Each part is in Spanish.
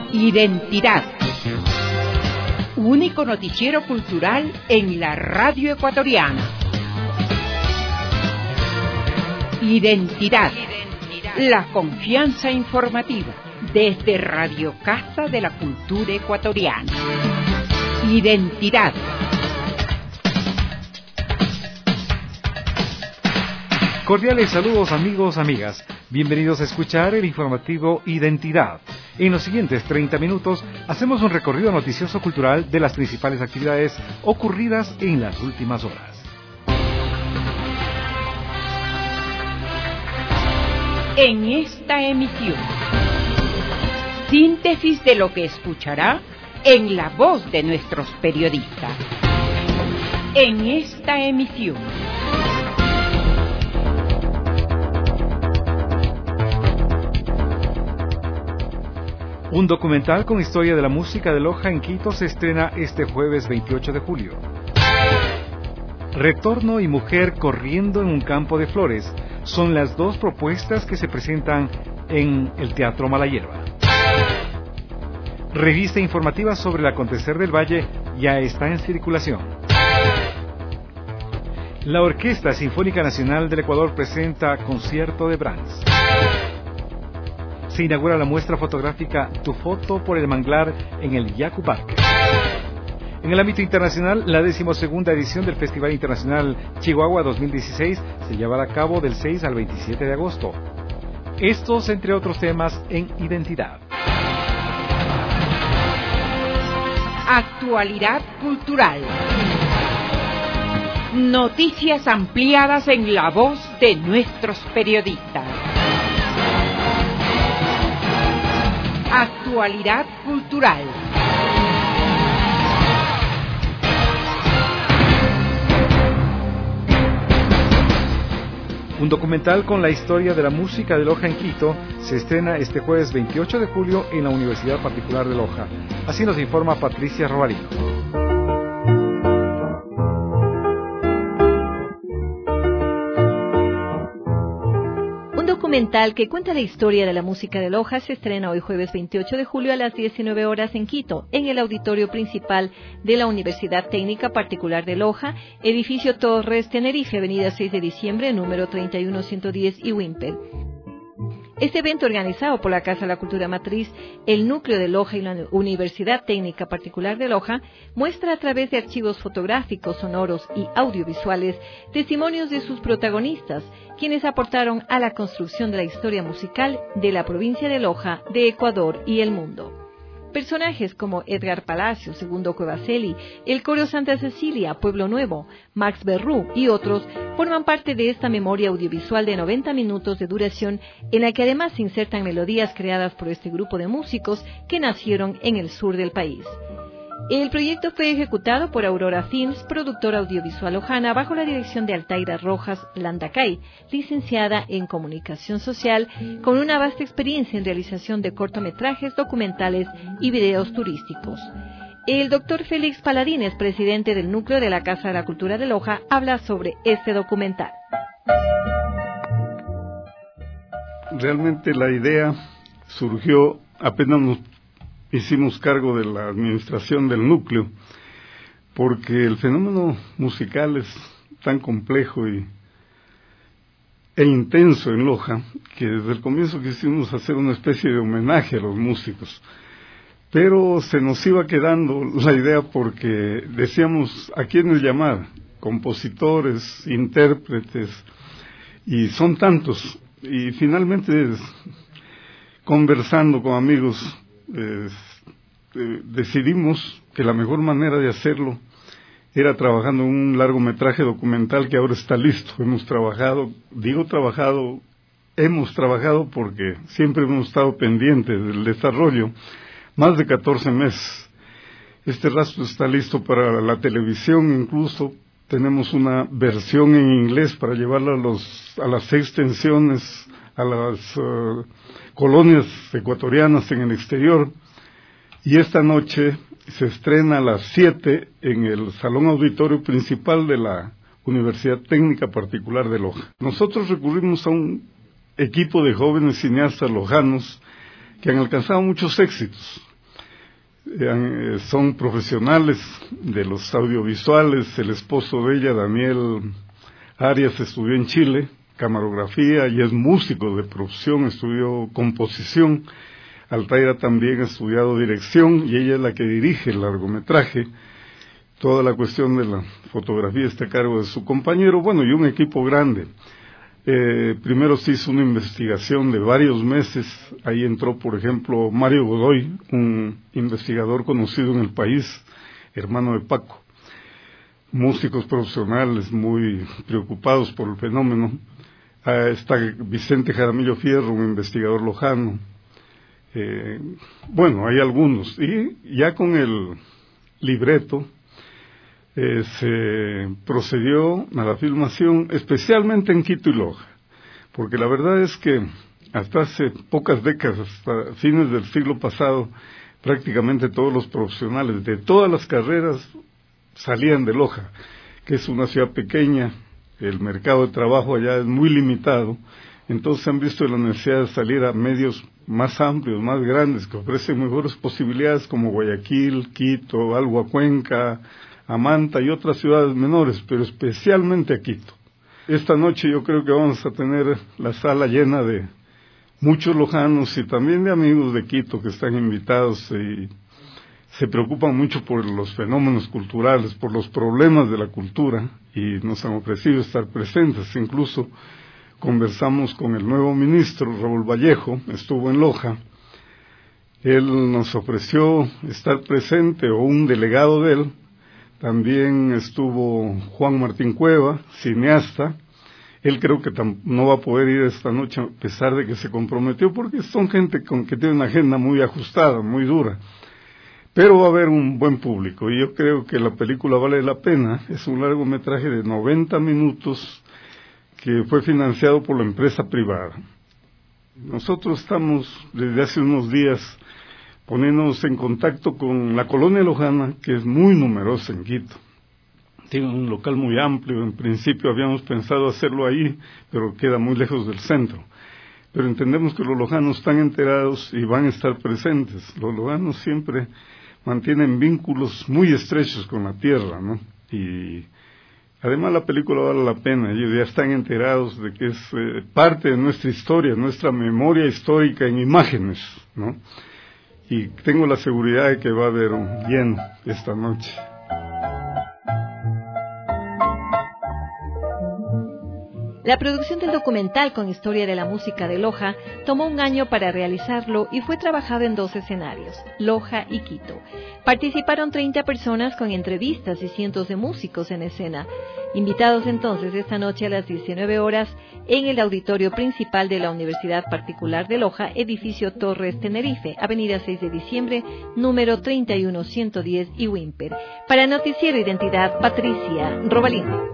Identidad. Único noticiero cultural en la radio ecuatoriana. Identidad. La confianza informativa desde Radio Casa de la Cultura Ecuatoriana. Identidad. Cordiales saludos amigos, amigas. Bienvenidos a escuchar el informativo Identidad. En los siguientes 30 minutos hacemos un recorrido noticioso cultural de las principales actividades ocurridas en las últimas horas. En esta emisión, síntesis de lo que escuchará en la voz de nuestros periodistas. En esta emisión, un documental con historia de la música de Loja en Quito se estrena este jueves 28 de julio. Retorno y mujer corriendo en un campo de flores son las dos propuestas que se presentan en el Teatro Malayerba. Revista informativa sobre el acontecer del Valle ya está en circulación. La Orquesta Sinfónica Nacional del Ecuador presenta concierto de Brahms. Se inaugura la muestra fotográfica Tu foto por el manglar en el Yaku Park. En el ámbito internacional, la 12ª edición del Festival Internacional Chihuahua 2016 se llevará a cabo del 6 al 27 de agosto. Estos, entre otros temas, en Identidad. Actualidad cultural. Noticias ampliadas en la voz de nuestros periodistas. Actualidad cultural. Un documental con la historia de la música de Loja en Quito se estrena este jueves 28 de julio en la Universidad Particular de Loja. Así nos informa Patricia Robalino. Documental que cuenta la historia de la música de Loja se estrena hoy jueves 28 de julio a las 19 horas en Quito, en el auditorio principal de la Universidad Técnica Particular de Loja, edificio Torres Tenerife, avenida 6 de diciembre, número 31110 y Wimpel. Este evento, organizado por la Casa de la Cultura Matriz, el Núcleo de Loja y la Universidad Técnica Particular de Loja, muestra a través de archivos fotográficos, sonoros y audiovisuales testimonios de sus protagonistas, quienes aportaron a la construcción de la historia musical de la provincia de Loja, de Ecuador y el mundo. Personajes como Edgar Palacio, Segundo Cuevaceli, el Coro Santa Cecilia, Pueblo Nuevo, Max Berrú y otros forman parte de esta memoria audiovisual de 90 minutos de duración, en la que además se insertan melodías creadas por este grupo de músicos que nacieron en el sur del país. El proyecto fue ejecutado por Aurora Films, productora audiovisual lojana, bajo la dirección de Altaira Rojas Landacay, licenciada en Comunicación Social, con una vasta experiencia en realización de cortometrajes, documentales y videos turísticos. El doctor Félix Paladines, presidente del Núcleo de la Casa de la Cultura de Loja, habla sobre este documental. Realmente la idea surgió apenas nos hicimos cargo de la administración del núcleo, porque el fenómeno musical es tan complejo e intenso en Loja, que desde el comienzo quisimos hacer una especie de homenaje a los músicos. Pero se nos iba quedando la idea porque decíamos a quiénes llamar, compositores, intérpretes, y son tantos. Y finalmente, conversando con amigos, decidimos que la mejor manera de hacerlo era trabajando en un largometraje documental que ahora está listo. Hemos trabajado porque siempre hemos estado pendientes del desarrollo, más de 14 meses. Este rastro está listo para la televisión, incluso tenemos una versión en inglés para llevarla a las extensiones, a las colonias ecuatorianas en el exterior, y esta noche se estrena a las 7 en el Salón Auditorio Principal de la Universidad Técnica Particular de Loja. Nosotros recurrimos a un equipo de jóvenes cineastas lojanos que han alcanzado muchos éxitos. son profesionales de los audiovisuales. El esposo de ella, Daniel Arias, estudió en Chile camarografía y es músico de profesión, estudió composición. Altaira también ha estudiado dirección y ella es la que dirige el largometraje. Toda la cuestión de la fotografía está a cargo de su compañero, bueno, y un equipo grande. Primero se hizo una investigación de varios meses. Ahí entró, por ejemplo, Mario Godoy, un investigador conocido en el país, hermano de Paco. Músicos profesionales muy preocupados por el fenómeno. Está Vicente Jaramillo Fierro, un investigador lojano. Bueno, hay algunos. Y ya con el libreto se procedió a la filmación, especialmente en Quito y Loja, porque la verdad es que hasta hace pocas décadas, hasta fines del siglo pasado, prácticamente todos los profesionales de todas las carreras salían de Loja, que es una ciudad pequeña, el mercado de trabajo allá es muy limitado, entonces han visto la necesidad de salir a medios más amplios, más grandes, que ofrecen mejores posibilidades, como Guayaquil, Quito, Alba Cuenca, a Manta y otras ciudades menores, pero especialmente a Quito. Esta noche yo creo que vamos a tener la sala llena de muchos lojanos y también de amigos de Quito que están invitados y se preocupan mucho por los fenómenos culturales, por los problemas de la cultura y nos han ofrecido estar presentes. Incluso conversamos con el nuevo ministro, Raúl Vallejo, estuvo en Loja. Él nos ofreció estar presente o un delegado de él. También estuvo Juan Martín Cueva, cineasta. Él creo que no va a poder ir esta noche a pesar de que se comprometió, porque son gente que tiene una agenda muy ajustada, muy dura. Pero va a haber un buen público y yo creo que la película vale la pena. Es un largometraje de 90 minutos que fue financiado por la empresa privada. Nosotros estamos desde hace unos días poniéndonos en contacto con la colonia lojana, que es muy numerosa en Quito. Tiene un local muy amplio, en principio habíamos pensado hacerlo ahí, pero queda muy lejos del centro. Pero entendemos que los lojanos están enterados y van a estar presentes. Los lojanos siempre mantienen vínculos muy estrechos con la tierra, ¿no? Y además la película vale la pena, ellos ya están enterados de que es parte de nuestra historia, nuestra memoria histórica en imágenes, ¿no? Y tengo la seguridad de que va a haber un lleno esta noche. La producción del documental con historia de la música de Loja tomó un año para realizarlo y fue trabajado en 2 escenarios, Loja y Quito. Participaron 30 personas con entrevistas y cientos de músicos en escena. Invitados entonces esta noche a las 19 horas en el auditorio principal de la Universidad Particular de Loja, edificio Torres Tenerife, avenida 6 de diciembre, número 31110 y Wimper. Para Noticiero Identidad, Patricia Robalino.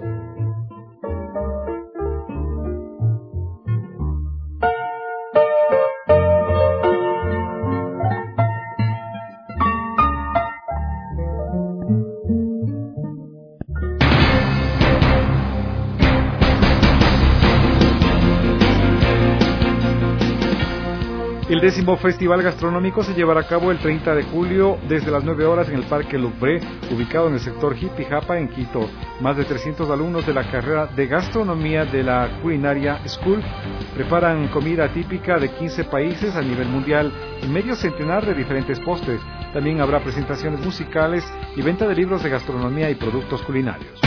El 10º Festival Gastronómico se llevará a cabo el 30 de julio desde las 9 horas en el Parque Lucbré, ubicado en el sector Jipijapa, en Quito. Más de 300 alumnos de la carrera de Gastronomía de la Culinaria School preparan comida típica de 15 países a nivel mundial y medio centenar de diferentes postres. También habrá presentaciones musicales y venta de libros de gastronomía y productos culinarios.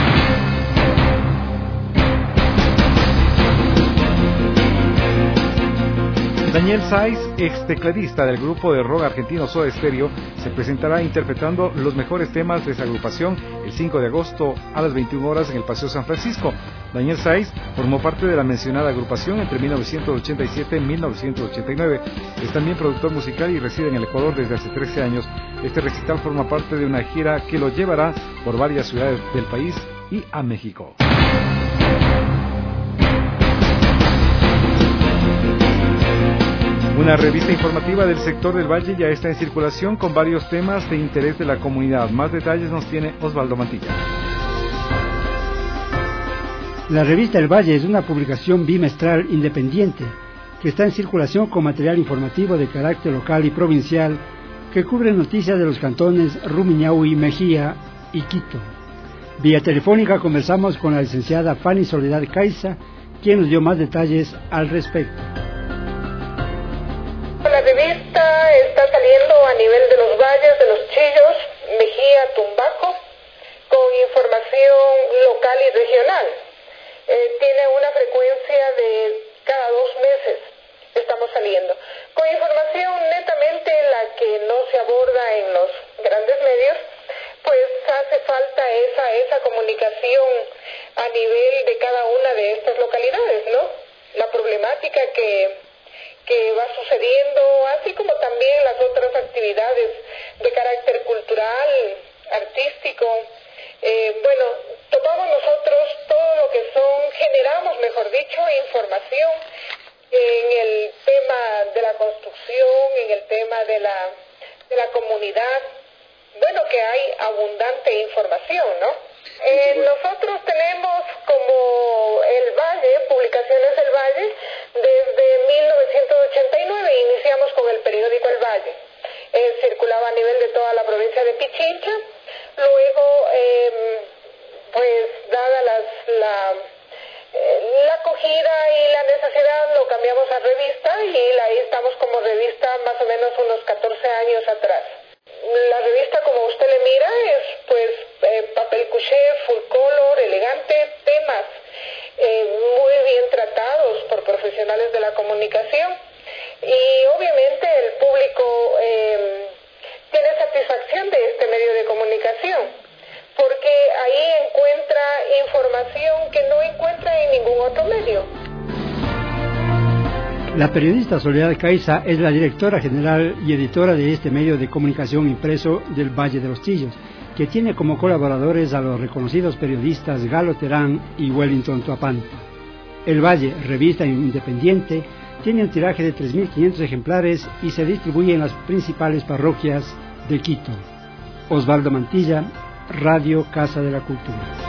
Daniel Saiz, ex tecladista del grupo de rock argentino Soda Stereo, se presentará interpretando los mejores temas de esa agrupación el 5 de agosto a las 21 horas en el Paseo San Francisco. Daniel Saiz formó parte de la mencionada agrupación entre 1987 y 1989. Es también productor musical y reside en el Ecuador desde hace 13 años. Este recital forma parte de una gira que lo llevará por varias ciudades del país y a México. Una revista informativa del sector del Valle ya está en circulación con varios temas de interés de la comunidad. Más detalles nos tiene Osvaldo Mantilla. La revista El Valle es una publicación bimestral independiente que está en circulación con material informativo de carácter local y provincial que cubre noticias de los cantones Rumiñahui, Mejía y Quito. Vía telefónica conversamos con la licenciada Fanny Soledad Caiza, quien nos dio más detalles al respecto. La revista está saliendo a nivel de los valles, de los Chillos, Mejía, Tumbaco, con información local y regional. Tiene una frecuencia de cada 2 meses, estamos saliendo. Con información netamente la que no se aborda en los grandes medios, pues hace falta esa comunicación a nivel de cada una de estas localidades, ¿no? La problemática que va sucediendo, así como también las otras actividades de carácter cultural, artístico. Tomamos nosotros todo lo que generamos, mejor dicho, información en el tema de la construcción, en el tema de la comunidad. Bueno, que hay abundante información, ¿no? Nosotros tenemos como El Valle, Publicaciones El Valle, desde 1989 iniciamos con el periódico El Valle. Circulaba a nivel de toda la provincia de Pichincha. Luego, dada la acogida y la necesidad, lo cambiamos a revista y ahí estamos como revista más o menos unos 14 años atrás. La revista, como usted le mira, es papel couché, full color, elegante, temas muy bien tratados por profesionales de la comunicación, y obviamente el público tiene satisfacción de este medio de comunicación, porque ahí encuentra información que no encuentra en ningún otro medio. La periodista Soledad Caiza es la directora general y editora de este medio de comunicación impreso del Valle de los Chillos, que tiene como colaboradores a los reconocidos periodistas Galo Terán y Wellington Tuapanta. El Valle, revista independiente, tiene un tiraje de 3.500 ejemplares y se distribuye en las principales parroquias de Quito. Osvaldo Mantilla, Radio Casa de la Cultura.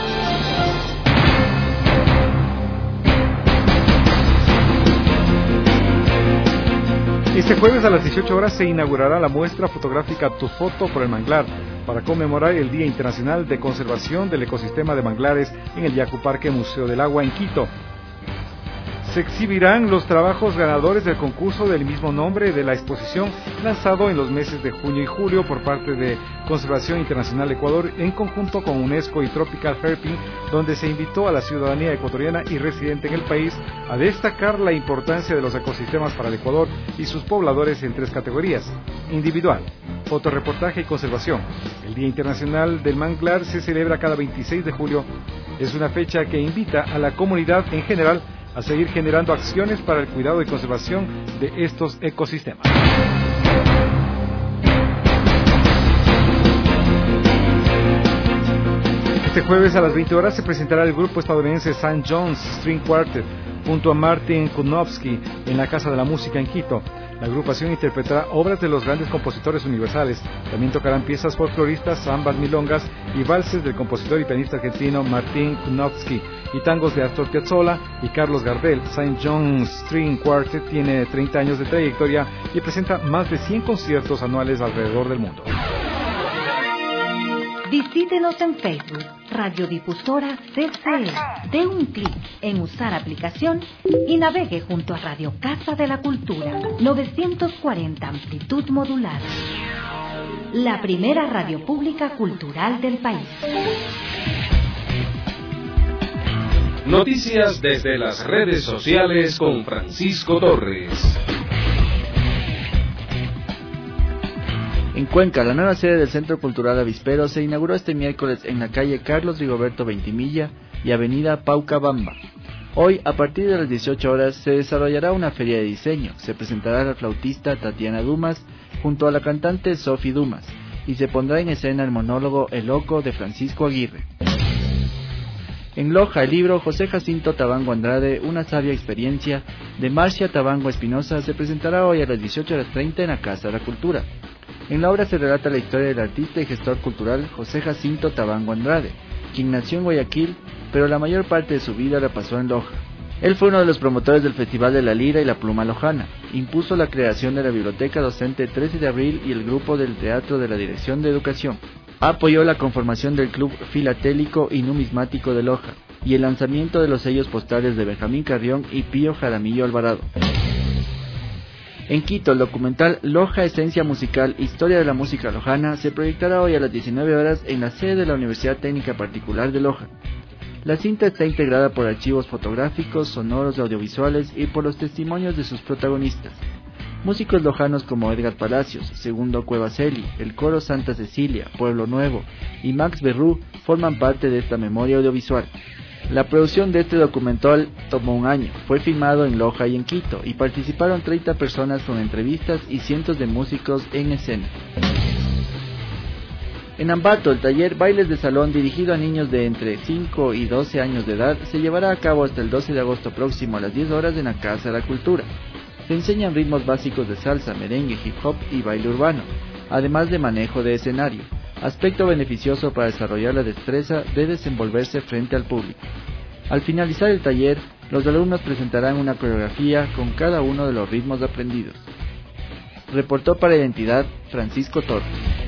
Este jueves a las 18 horas se inaugurará la muestra fotográfica Tu Foto por el Manglar, para conmemorar el Día Internacional de Conservación del Ecosistema de Manglares en el Yacu Parque Museo del Agua en Quito. Se exhibirán los trabajos ganadores del concurso del mismo nombre de la exposición, lanzado en los meses de junio y julio por parte de Conservación Internacional Ecuador en conjunto con UNESCO y Tropical Hairpin, donde se invitó a la ciudadanía ecuatoriana y residente en el país a destacar la importancia de los ecosistemas para el Ecuador y sus pobladores en 3 categorías: individual, fotoreportaje y conservación. El Día Internacional del Manglar se celebra cada 26 de julio. Es una fecha que invita a la comunidad en general a seguir generando acciones para el cuidado y conservación de estos ecosistemas. Este jueves a las 20 horas se presentará el grupo estadounidense St. John's String Quartet junto a Martin Kudnovsky en la Casa de la Música en Quito. La agrupación interpretará obras de los grandes compositores universales. También tocarán piezas folcloristas, zambas, milongas y valses del compositor y pianista argentino Martin Kudnovsky y tangos de Astor Piazzolla y Carlos Gardel. St. John's String Quartet tiene 30 años de trayectoria y presenta más de 100 conciertos anuales alrededor del mundo. Visítenos en Facebook, Radiodifusora CCE. Dé un clic en Usar aplicación y navegue junto a Radio Casa de la Cultura, 940 amplitud modular. La primera radio pública cultural del país. Noticias desde las redes sociales con Francisco Torres. En Cuenca, la nueva sede del Centro Cultural Avispero se inauguró este miércoles en la calle Carlos Rigoberto Ventimilla y avenida Paucabamba. Hoy, a partir de las 18 horas, se desarrollará una feria de diseño. Se presentará la flautista Tatiana Dumas junto a la cantante Sophie Dumas y se pondrá en escena el monólogo El Loco de Francisco Aguirre. En Loja, el libro José Jacinto Tabango Andrade, una sabia experiencia, de Marcia Tabango Espinosa, se presentará hoy a las 18:30 en la Casa de la Cultura. En la obra se relata la historia del artista y gestor cultural José Jacinto Tabango Andrade, quien nació en Guayaquil, pero la mayor parte de su vida la pasó en Loja. Él fue uno de los promotores del Festival de la Lira y la Pluma Lojana. Impuso la creación de la Biblioteca Docente 13 de Abril y el grupo del Teatro de la Dirección de Educación. Apoyó la conformación del Club Filatélico y Numismático de Loja y el lanzamiento de los sellos postales de Benjamín Carrión y Pío Jaramillo Alvarado. En Quito, el documental Loja Esencia Musical, Historia de la Música Lojana se proyectará hoy a las 19 horas en la sede de la Universidad Técnica Particular de Loja. La cinta está integrada por archivos fotográficos, sonoros y audiovisuales y por los testimonios de sus protagonistas. Músicos lojanos como Edgar Palacios, Segundo Cuevaceli, el Coro Santa Cecilia, Pueblo Nuevo y Max Berrú forman parte de esta memoria audiovisual. La producción de este documental tomó un año, fue filmado en Loja y en Quito y participaron 30 personas con entrevistas y cientos de músicos en escena. En Ambato, el taller Bailes de Salón dirigido a niños de entre 5 y 12 años de edad se llevará a cabo hasta el 12 de agosto próximo a las 10 horas en la Casa de la Cultura. Se enseñan ritmos básicos de salsa, merengue, hip hop y baile urbano, además de manejo de escenario, aspecto beneficioso para desarrollar la destreza de desenvolverse frente al público. Al finalizar el taller, los alumnos presentarán una coreografía con cada uno de los ritmos aprendidos. Reportó para Identidad Francisco Torres.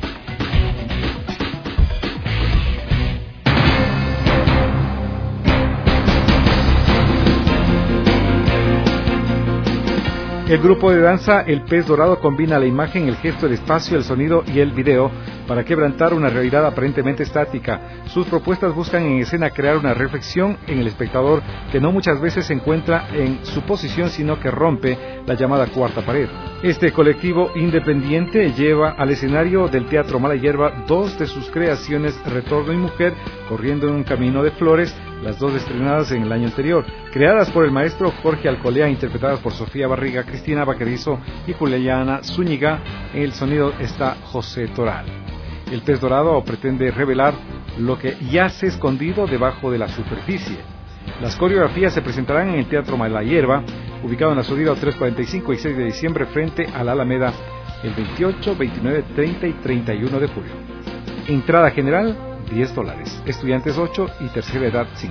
El grupo de danza El Pez Dorado combina la imagen, el gesto, el espacio, el sonido y el video para quebrantar una realidad aparentemente estática. Sus propuestas buscan en escena crear una reflexión en el espectador que no muchas veces se encuentra en su posición, sino que rompe la llamada cuarta pared. Este colectivo independiente lleva al escenario del Teatro Mala Hierba dos de sus creaciones, Retorno y Mujer, Corriendo en un Camino de Flores, las dos estrenadas en el año anterior, creadas por el maestro Jorge Alcolea, interpretadas por Sofía Barriga, Cristina Vaquerizo y Juliana Zúñiga. En el sonido está José Toral. El Pez Dorado pretende revelar lo que yace escondido debajo de la superficie. Las coreografías se presentarán en el Teatro Mala Hierba, ubicado en la Surida 345 y 6 de diciembre frente a la Alameda, el 28, 29, 30 y 31 de julio. Entrada general $10, estudiantes 8 y tercera edad 5.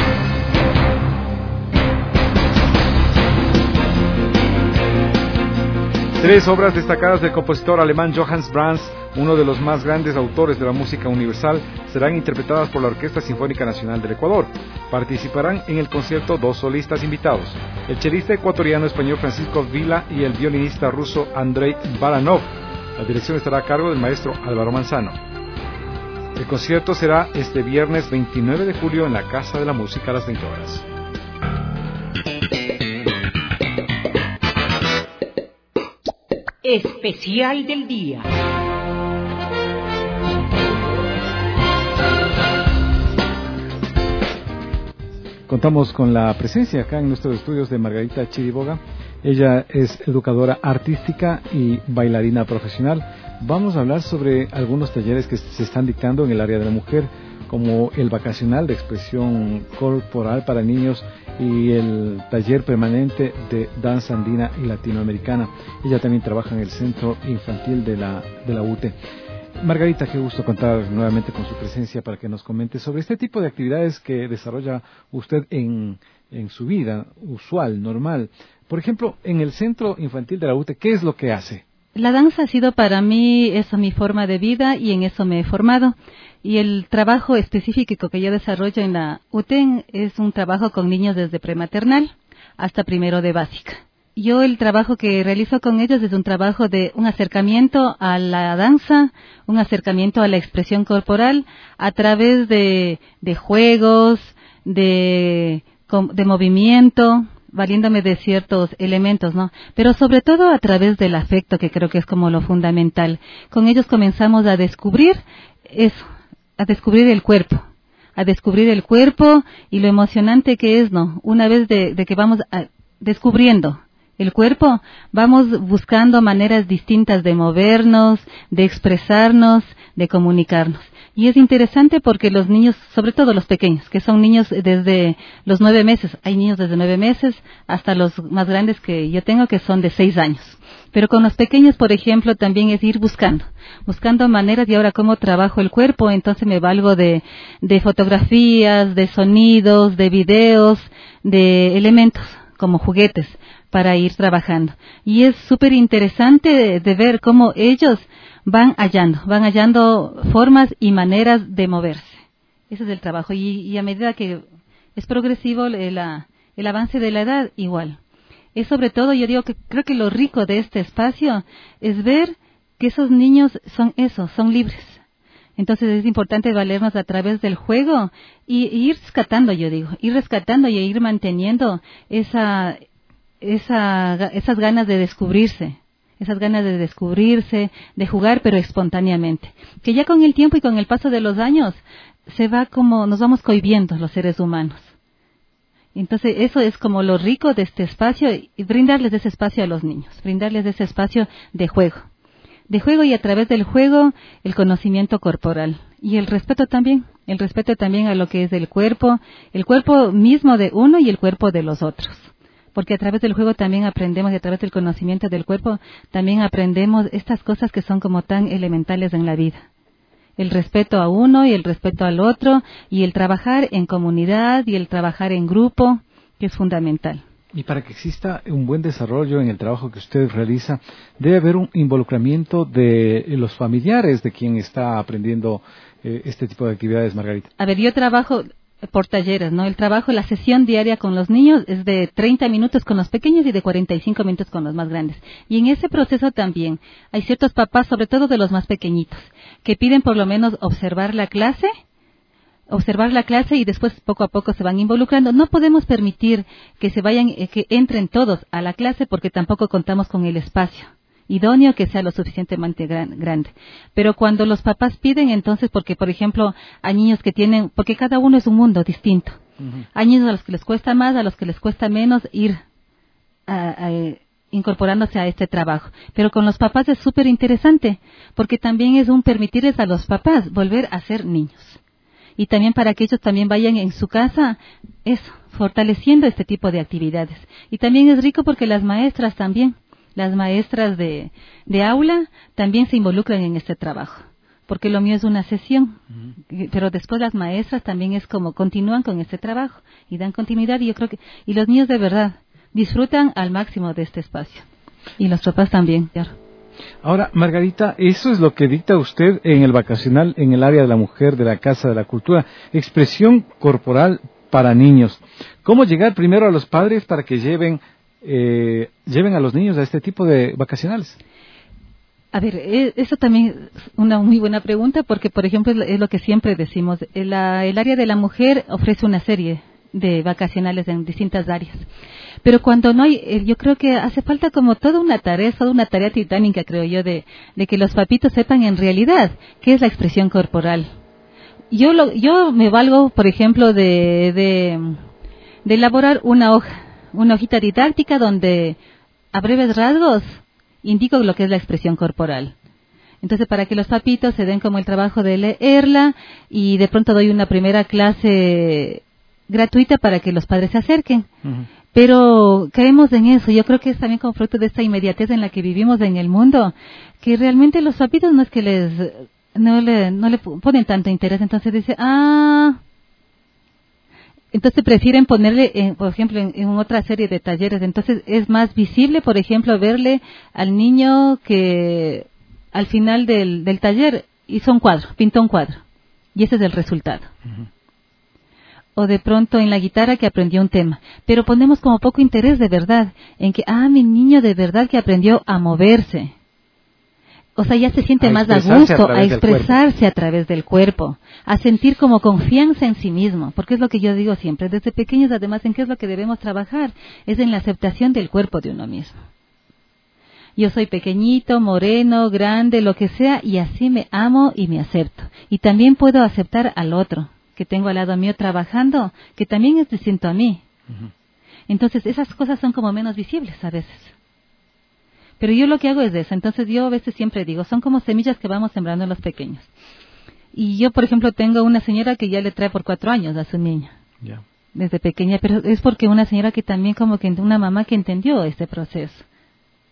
Tres obras destacadas del compositor alemán Johannes Brahms, uno de los más grandes autores de la música universal, serán interpretadas por la Orquesta Sinfónica Nacional del Ecuador. Participarán en el concierto dos solistas invitados, el chelista ecuatoriano español Francisco Vila y el violinista ruso Andrei Baranov. La dirección estará a cargo del maestro Álvaro Manzano. El concierto será este viernes 29 de julio en la Casa de la Música a las 20 horas. Especial del día. Contamos con la presencia acá en nuestros estudios de Margarita Chiriboga. Ella es educadora artística y bailarina profesional. Vamos a hablar sobre algunos talleres que se están dictando en el área de la mujer, como el vacacional de expresión corporal para niños y el taller permanente de danza andina y latinoamericana. Ella también trabaja en el centro infantil de la UTE. Margarita, qué gusto contar nuevamente con su presencia para que nos comente sobre este tipo de actividades que desarrolla usted en su vida usual, normal. Por ejemplo, en el centro infantil de la UTE, ¿qué es lo que hace? La danza ha sido para mí esa mi forma de vida y en eso me he formado. Y el trabajo específico que yo desarrollo en la UTEN es un trabajo con niños desde prematernal hasta primero de básica. Yo el trabajo que realizo con ellos es un trabajo de un acercamiento a la danza, un acercamiento a la expresión corporal a través de juegos, de movimiento, valiéndome de ciertos elementos, ¿no? Pero sobre todo a través del afecto, que creo que es como lo fundamental. Con ellos comenzamos a descubrir eso, a descubrir el cuerpo y lo emocionante que es, ¿no? Una vez de que vamos descubriendo el cuerpo, vamos buscando maneras distintas de movernos, de expresarnos, de comunicarnos. Y es interesante porque los niños, sobre todo los pequeños, que son niños desde los 9 meses, hay niños desde 9 meses hasta los más grandes que yo tengo, que son de 6 años. Pero con los pequeños, por ejemplo, también es ir buscando maneras. Y ahora, ¿cómo trabajo el cuerpo? Entonces me valgo de fotografías, de sonidos, de videos, de elementos como juguetes para ir trabajando. Y es súper interesante de ver cómo ellos van hallando formas y maneras de moverse. Ese es el trabajo. Y a medida que es progresivo el avance de la edad, igual. Es sobre todo, yo digo que creo que lo rico de este espacio es ver que esos niños son libres. Entonces es importante valernos a través del juego y ir rescatando, y ir manteniendo esas ganas de descubrirse, de jugar, pero espontáneamente. Que ya con el tiempo y con el paso de los años nos vamos cohibiendo los seres humanos. Entonces eso es como lo rico de este espacio, y brindarles ese espacio a los niños, brindarles ese espacio de juego y a través del juego el conocimiento corporal y el respeto también a lo que es el cuerpo mismo de uno y el cuerpo de los otros, porque a través del juego también aprendemos, y a través del conocimiento del cuerpo también aprendemos estas cosas que son como tan elementales en la vida. El respeto a uno y el respeto al otro, y el trabajar en comunidad y el trabajar en grupo, que es fundamental. Y para que exista un buen desarrollo en el trabajo que usted realiza, debe haber un involucramiento de los familiares de quien está aprendiendo este tipo de actividades, Margarita. A ver, yo trabajo por talleres, ¿no? La sesión diaria con los niños es de 30 minutos con los pequeños y de 45 minutos con los más grandes. Y en ese proceso también hay ciertos papás, sobre todo de los más pequeñitos, que piden por lo menos observar la clase y después poco a poco se van involucrando. No podemos permitir que entren todos a la clase, porque tampoco contamos con el espacio idóneo que sea lo suficientemente grande. Pero cuando los papás piden, entonces, porque por ejemplo hay niños porque cada uno es un mundo distinto. Uh-huh. Hay niños a los que les cuesta más, a los que les cuesta menos ir incorporándose a este trabajo. Pero con los papás es súper interesante, porque también es permitirles a los papás volver a ser niños. Y también para que ellos también vayan en su casa, fortaleciendo este tipo de actividades. Y también es rico porque las maestras de aula también se involucran en este trabajo, porque lo mío es una sesión, pero después las maestras también es como continúan con este trabajo y dan continuidad, y yo creo que los niños de verdad disfrutan al máximo de este espacio, y los papás también, claro. Ahora, Margarita, eso es lo que dicta usted en el vacacional en el área de la mujer de la Casa de la Cultura, expresión corporal para niños. ¿Cómo llegar primero a los padres para que lleven a los niños a este tipo de vacacionales? A ver, eso también es una muy buena pregunta, porque, por ejemplo, es lo que siempre decimos. El área de la mujer ofrece una serie de vacacionales en distintas áreas. Pero cuando no hay, yo creo que hace falta como toda una tarea titánica, creo yo, de que los papitos sepan en realidad qué es la expresión corporal. Yo me valgo, por ejemplo, de elaborar una hojita didáctica donde, a breves rasgos, indico lo que es la expresión corporal. Entonces, para que los papitos se den como el trabajo de leerla, y de pronto doy una primera clase gratuita para que los padres se acerquen. Uh-huh. Pero caemos en eso. Yo creo que es también como fruto de esta inmediatez en la que vivimos en el mundo, que realmente los papitos no es que no le ponen tanto interés. Entonces dice, entonces prefieren ponerle, por ejemplo, en otra serie de talleres. Entonces es más visible, por ejemplo, verle al niño que al final del taller pintó un cuadro, y ese es el resultado. Uh-huh. O de pronto en la guitarra que aprendió un tema, pero ponemos como poco interés de verdad en que, mi niño de verdad que aprendió a moverse. O sea, ya se siente más a gusto, a expresarse a través del cuerpo, a sentir como confianza en sí mismo, porque es lo que yo digo siempre, desde pequeños además, ¿en qué es lo que debemos trabajar? Es en la aceptación del cuerpo de uno mismo. Yo soy pequeñito, moreno, grande, lo que sea, y así me amo y me acepto. Y también puedo aceptar al otro que tengo al lado mío trabajando, que también es distinto a mí. Uh-huh. Entonces esas cosas son como menos visibles a veces. Pero yo lo que hago es eso. Entonces yo a veces siempre digo, son como semillas que vamos sembrando en los pequeños. Y yo, por ejemplo, tengo una señora que ya le trae por 4 años a su niña. Yeah. Desde pequeña, pero es porque una señora que también una mamá que entendió este proceso.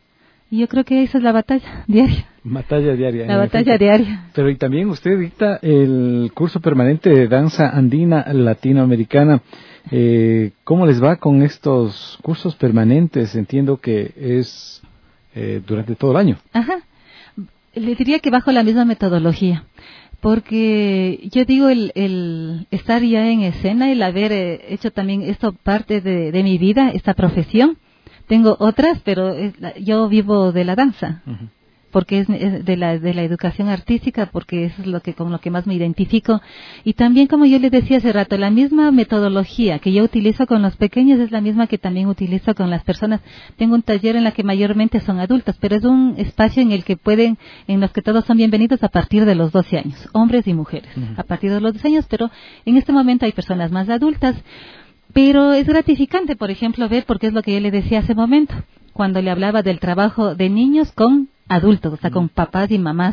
Y yo creo que esa es la batalla diaria. Batalla diaria. La batalla diaria. Pero y también usted dicta el curso permanente de danza andina latinoamericana. ¿Cómo les va con estos cursos permanentes? Entiendo que es durante todo el año. Ajá. Le diría que bajo la misma metodología. Porque yo digo el estar ya en escena, el haber hecho también esto parte de mi vida, esta profesión. Tengo otras, pero yo vivo de la danza. Uh-huh. Porque es de la educación artística, porque eso es con lo que más me identifico. Y también, como yo les decía hace rato, la misma metodología que yo utilizo con los pequeños es la misma que también utilizo con las personas. Tengo un taller en la que mayormente son adultos, pero es un espacio en los que todos son bienvenidos a partir de los 12 años, hombres y mujeres, a partir de los 12 años, pero en este momento hay personas más adultas. Pero es gratificante, por ejemplo, ver, porque es lo que yo le decía hace momento, cuando le hablaba del trabajo de niños con adultos, o sea, con papás y mamás.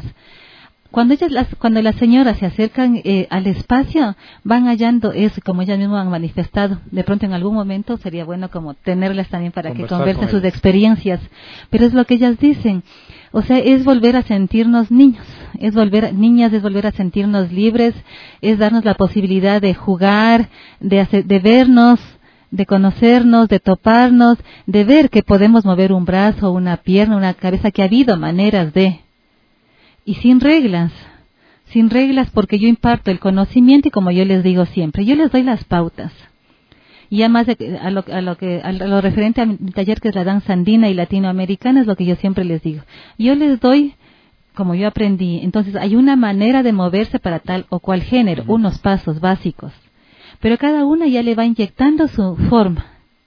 Cuando las señoras se acercan al espacio, van hallando eso, como ellas mismas han manifestado. De pronto, en algún momento, sería bueno como tenerlas también para que conversen sus experiencias. Pero es lo que ellas dicen. O sea, es volver a sentirnos niños, es volver a sentirnos libres, es darnos la posibilidad de jugar, de vernos, de conocernos, de toparnos, de ver que podemos mover un brazo, una pierna, una cabeza, que ha habido maneras de. Y sin reglas porque yo imparto el conocimiento y, como yo les digo siempre, yo les doy las pautas. Y además a lo referente a mi taller, que es la danza andina y latinoamericana, es lo que yo siempre les digo. Yo les doy, como yo aprendí, entonces hay una manera de moverse para tal o cual género, unos pasos básicos. Pero cada una ya le va inyectando su forma,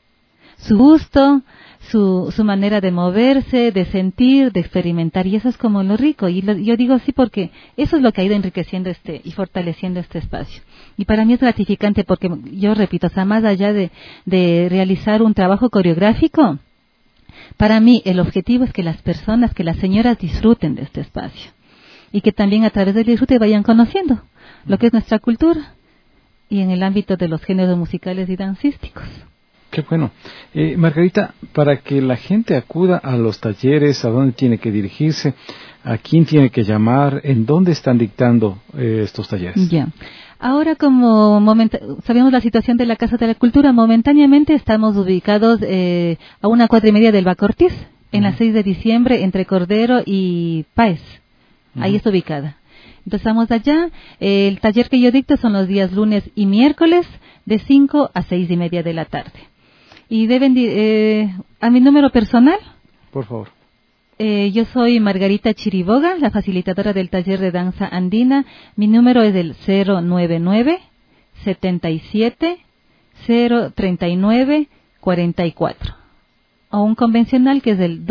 su gusto, su manera de moverse, de sentir, de experimentar, y eso es como lo rico. Y yo digo así porque eso es lo que ha ido enriqueciendo y fortaleciendo este espacio. Y para mí es gratificante porque, yo repito, o sea, más allá de realizar un trabajo coreográfico, para mí el objetivo es que las señoras disfruten de este espacio. Y que también a través del disfrute vayan conociendo lo que es nuestra cultura. Y en el ámbito de los géneros musicales y dancísticos. Qué bueno. Margarita, para que la gente acuda a los talleres, ¿a dónde tiene que dirigirse? ¿A quién tiene que llamar? ¿En dónde están dictando estos talleres? Ya. Ahora, como sabemos la situación de la Casa de la Cultura, momentáneamente estamos ubicados a 1:15 del Baco Ortiz, en la 6 de diciembre, entre Cordero y Páez. Ahí está ubicada. Entonces estamos allá. El taller que yo dicto son los días lunes y miércoles de 5 a 6:30 de la tarde. Y deben a mi número personal. Por favor. Yo soy Margarita Chiriboga, la facilitadora del taller de danza andina. Mi número es el 099-77-039-44. O un convencional que es el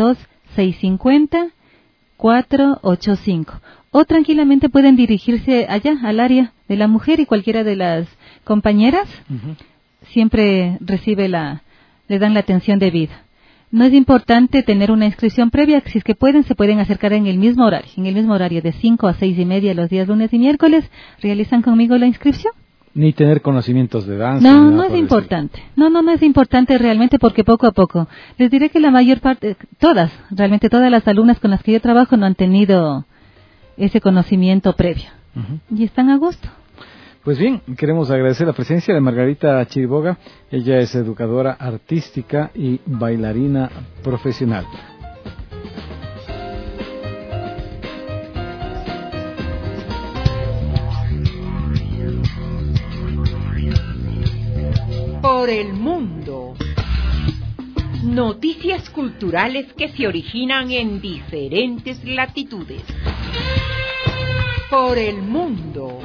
2650-485. O tranquilamente pueden dirigirse allá, al área de la mujer, y cualquiera de las compañeras siempre le dan la atención debida. No es importante tener una inscripción previa, si es que se pueden acercar en el mismo horario de 5 a 6:30 los días lunes y miércoles, realizan conmigo la inscripción. Ni tener conocimientos de danza. No es importante. No es importante realmente, porque poco a poco. Les diré que la mayor parte, realmente todas las alumnas con las que yo trabajo no han tenido ese conocimiento previo. Y están a gusto. Pues bien, queremos agradecer la presencia de Margarita Chiriboga. Ella es educadora artística y bailarina profesional. Por el mundo. Noticias culturales que se originan en diferentes latitudes. Por el mundo.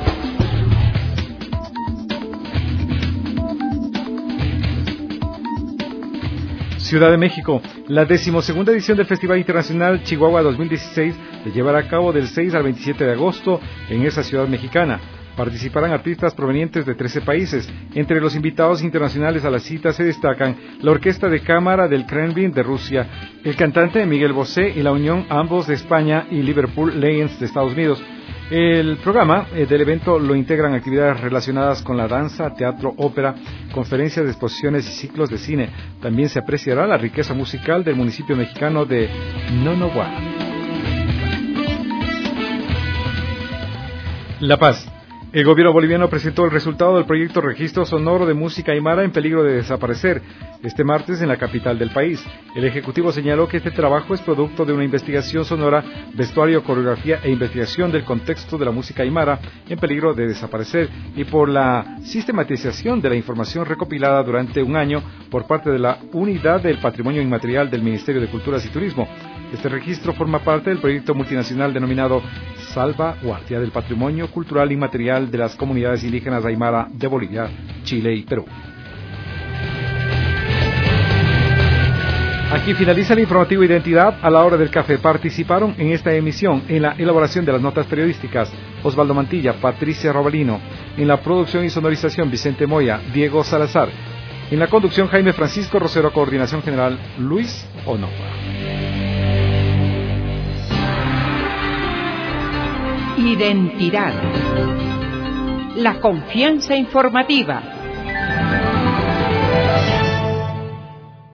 Ciudad de México. La 12ª edición del Festival Internacional Chihuahua 2016 se llevará a cabo del 6 al 27 de agosto en esa ciudad mexicana. Participarán artistas provenientes de 13 países. Entre los invitados internacionales a la cita se destacan la Orquesta de Cámara del Kremlin de Rusia, el cantante Miguel Bosé y la Unión, ambos de España, y Liverpool Lions de Estados Unidos. El programa del evento lo integran actividades relacionadas con la danza, teatro, ópera, conferencias, exposiciones y ciclos de cine. También se apreciará la riqueza musical del municipio mexicano de Nonoguá. La Paz. El gobierno boliviano presentó el resultado del proyecto Registro Sonoro de Música Aymara en peligro de desaparecer este martes en la capital del país. El Ejecutivo señaló que este trabajo es producto de una investigación sonora, vestuario, coreografía e investigación del contexto de la música aymara en peligro de desaparecer y por la sistematización de la información recopilada durante un año por parte de la Unidad del Patrimonio Inmaterial del Ministerio de Culturas y Turismo. Este registro forma parte del proyecto multinacional denominado Salvaguardia del Patrimonio Cultural Inmaterial de las Comunidades Indígenas Aymara de Bolivia, Chile y Perú. Aquí finaliza el informativo Identidad a la hora del café. Participaron en esta emisión en la elaboración de las notas periodísticas Osvaldo Mantilla, Patricia Robalino, en la producción y sonorización Vicente Moya, Diego Salazar, en la conducción Jaime Francisco Rosero, coordinación general Luis Onova. Identidad. La confianza informativa